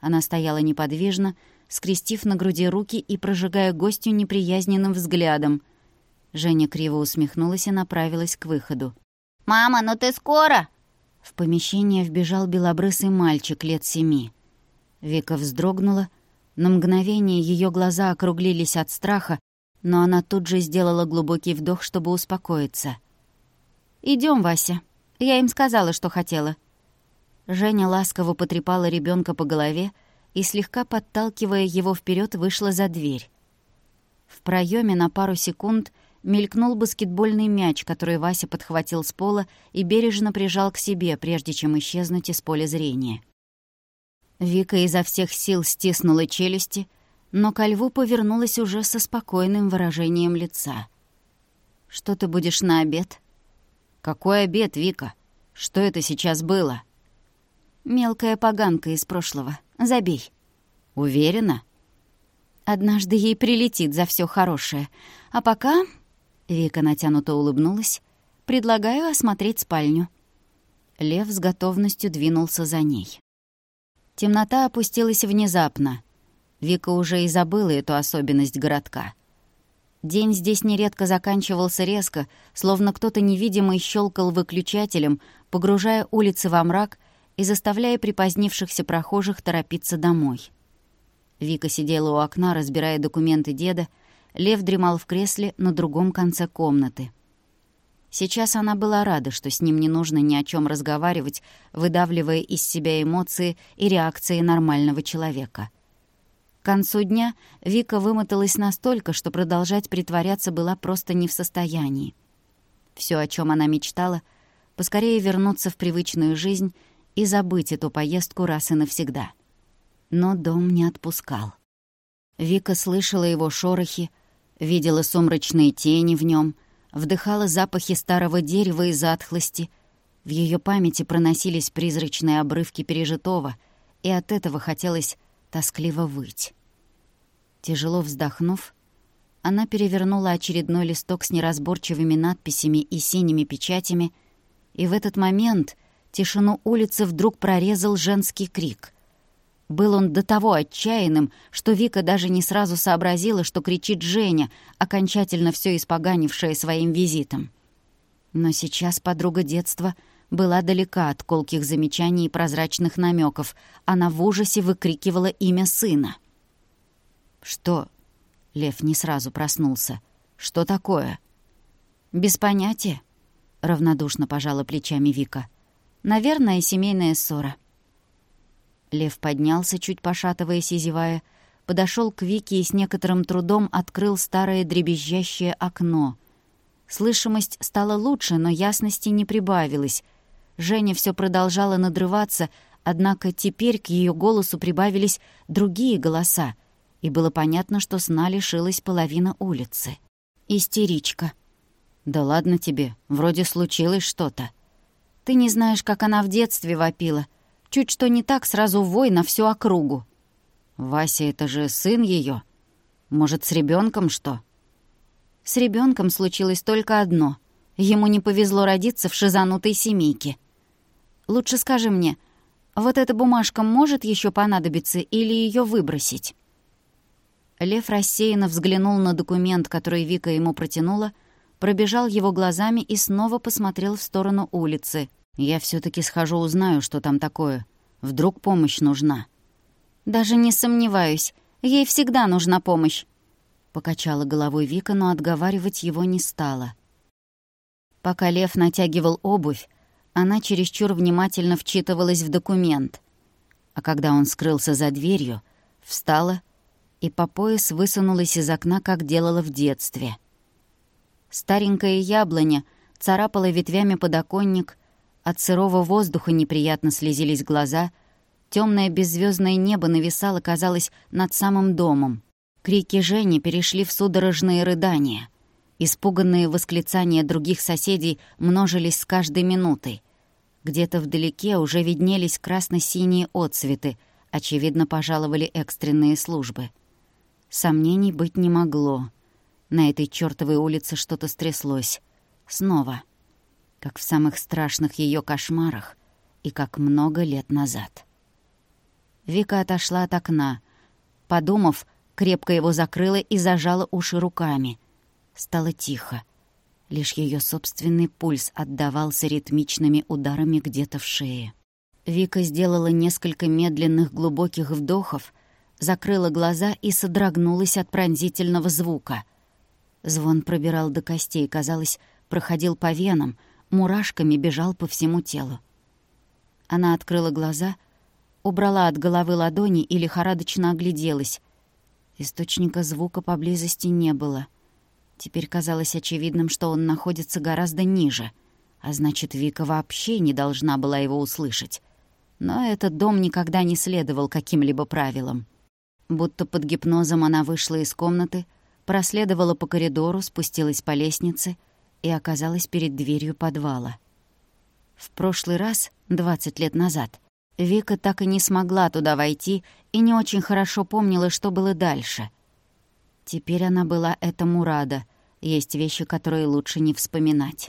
Она стояла неподвижно, скрестив на груди руки и прожигая гостью неприязненным взглядом. Женя криво усмехнулась и направилась к выходу. «Мама, ну ты скоро?» В помещение вбежал белобрысый мальчик лет 7. Вика вздрогнула. На мгновение ее глаза округлились от страха, но она тут же сделала глубокий вдох, чтобы успокоиться. «Идём, Вася. Я им сказала, что хотела». Женя ласково потрепала ребёнка по голове и, слегка подталкивая его вперёд, вышла за дверь. В проёме на пару секунд мелькнул баскетбольный мяч, который Вася подхватил с пола и бережно прижал к себе, прежде чем исчезнуть из поля зрения. Вика изо всех сил стиснула челюсти, но ко льву повернулась уже со спокойным выражением лица. «Что ты будешь на обед?» «Какой обед, Вика? Что это сейчас было?» «Мелкая поганка из прошлого. Забей». «Уверена?» «Однажды ей прилетит за всё хорошее. А пока...» Вика натянуто улыбнулась. «Предлагаю осмотреть спальню». Лев с готовностью двинулся за ней. Темнота опустилась внезапно. Вика уже и забыла эту особенность городка. День здесь нередко заканчивался резко, словно кто-то невидимый щелкал выключателем, погружая улицы во мрак и заставляя припозднившихся прохожих торопиться домой. Вика сидела у окна, разбирая документы деда. Лев дремал в кресле на другом конце комнаты. Сейчас она была рада, что с ним не нужно ни о чем разговаривать, выдавливая из себя эмоции и реакции нормального человека. К концу дня Вика вымоталась настолько, что продолжать притворяться была просто не в состоянии. Все, о чем она мечтала, поскорее вернуться в привычную жизнь и забыть эту поездку раз и навсегда. Но дом не отпускал. Вика слышала его шорохи, видела сумрачные тени в нем, вдыхала запахи старого дерева и затхлости. В ее памяти проносились призрачные обрывки пережитого, и от этого хотелось тоскливо выть. Тяжело вздохнув, она перевернула очередной листок с неразборчивыми надписями и синими печатями, и в этот момент тишину улицы вдруг прорезал женский крик. Был он до того отчаянным, что Вика даже не сразу сообразила, что кричит Женя, окончательно все испоганившая своим визитом. Но сейчас подруга детства была далека от колких замечаний и прозрачных намеков. Она в ужасе выкрикивала имя сына. «Что?» — Лев не сразу проснулся. «Что такое?» «Без понятия», — равнодушно пожала плечами Вика. «Наверное, семейная ссора». Лев поднялся, чуть пошатываясь и зевая, подошел к Вике и с некоторым трудом открыл старое дребезжащее окно. Слышимость стала лучше, но ясности не прибавилось. Женя все продолжала надрываться, однако теперь к ее голосу прибавились другие голоса, и было понятно, что сна лишилась половина улицы. «Истеричка». «Да ладно тебе, вроде случилось что-то». «Ты не знаешь, как она в детстве вопила. Чуть что не так, сразу вой на всю округу». «Вася, это же сын ее. Может, с ребенком что?» «С ребенком случилось только одно. Ему не повезло родиться в шизанутой семейке. Лучше скажи мне, вот эта бумажка может еще понадобиться или ее выбросить?» Лев рассеянно взглянул на документ, который Вика ему протянула, пробежал его глазами и снова посмотрел в сторону улицы. «Я все-таки схожу, узнаю, что там такое. Вдруг помощь нужна». «Даже не сомневаюсь. Ей всегда нужна помощь», — покачала головой Вика, но отговаривать его не стала. Пока Лев натягивал обувь, она чересчур внимательно вчитывалась в документ. А когда он скрылся за дверью, встала и по пояс высунулась из окна, как делала в детстве. Старенькая яблоня царапала ветвями подоконник, от сырого воздуха неприятно слезились глаза, темное беззвездное небо нависало, казалось, над самым домом. Крики Жени перешли в судорожные рыдания. Испуганные восклицания других соседей множились с каждой минутой. Где-то вдалеке уже виднелись красно-синие отцветы, очевидно, пожаловали экстренные службы. Сомнений быть не могло. На этой чёртовой улице что-то стряслось. Снова. Как в самых страшных ее кошмарах и как много лет назад. Вика отошла от окна. Подумав, крепко его закрыла и зажала уши руками. Стало тихо. Лишь ее собственный пульс отдавался ритмичными ударами где-то в шее. Вика сделала несколько медленных глубоких вдохов, закрыла глаза и содрогнулась от пронзительного звука. Звон пробирал до костей, казалось, проходил по венам, мурашками бежал по всему телу. Она открыла глаза, убрала от головы ладони и лихорадочно огляделась. Источника звука поблизости не было. Теперь казалось очевидным, что он находится гораздо ниже, а значит, Вика вообще не должна была его услышать. Но этот дом никогда не следовал каким-либо правилам. Будто под гипнозом она вышла из комнаты, проследовала по коридору, спустилась по лестнице и оказалась перед дверью подвала. В прошлый раз, 20 лет назад, Вика так и не смогла туда войти и не очень хорошо помнила, что было дальше. Теперь она была этому рада. Есть вещи, которые лучше не вспоминать.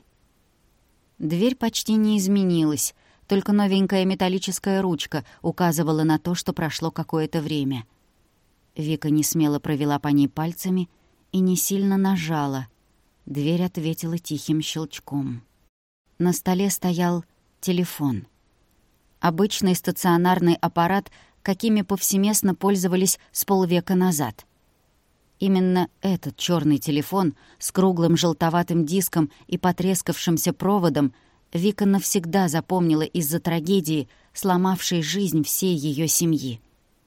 Дверь почти не изменилась, только новенькая металлическая ручка указывала на то, что прошло какое-то время. Вика несмело провела по ней пальцами и не сильно нажала. Дверь ответила тихим щелчком. На столе стоял телефон. Обычный стационарный аппарат, какими повсеместно пользовались с полвека назад. Именно этот черный телефон с круглым желтоватым диском и потрескавшимся проводом Вика навсегда запомнила из-за трагедии, сломавшей жизнь всей ее семьи.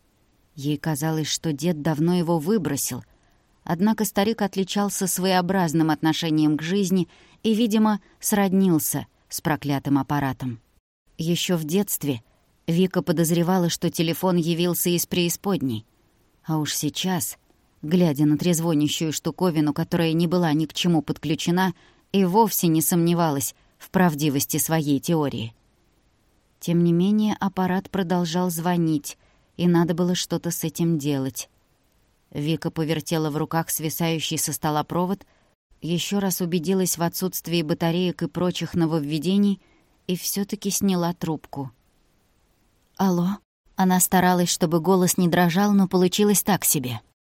Ей казалось, что дед давно его выбросил, однако старик отличался своеобразным отношением к жизни и, видимо, сроднился с проклятым аппаратом. Еще в детстве Вика подозревала, что телефон явился из преисподней, а уж сейчас, глядя на трезвонящую штуковину, которая не была ни к чему подключена, и вовсе не сомневалась в правдивости своей теории. Тем не менее, аппарат продолжал звонить, и надо было что-то с этим делать. Вика повертела в руках свисающий со стола провод, еще раз убедилась в отсутствии батареек и прочих нововведений и все таки сняла трубку. «Алло?» Она старалась, чтобы голос не дрожал, но получилось так себе.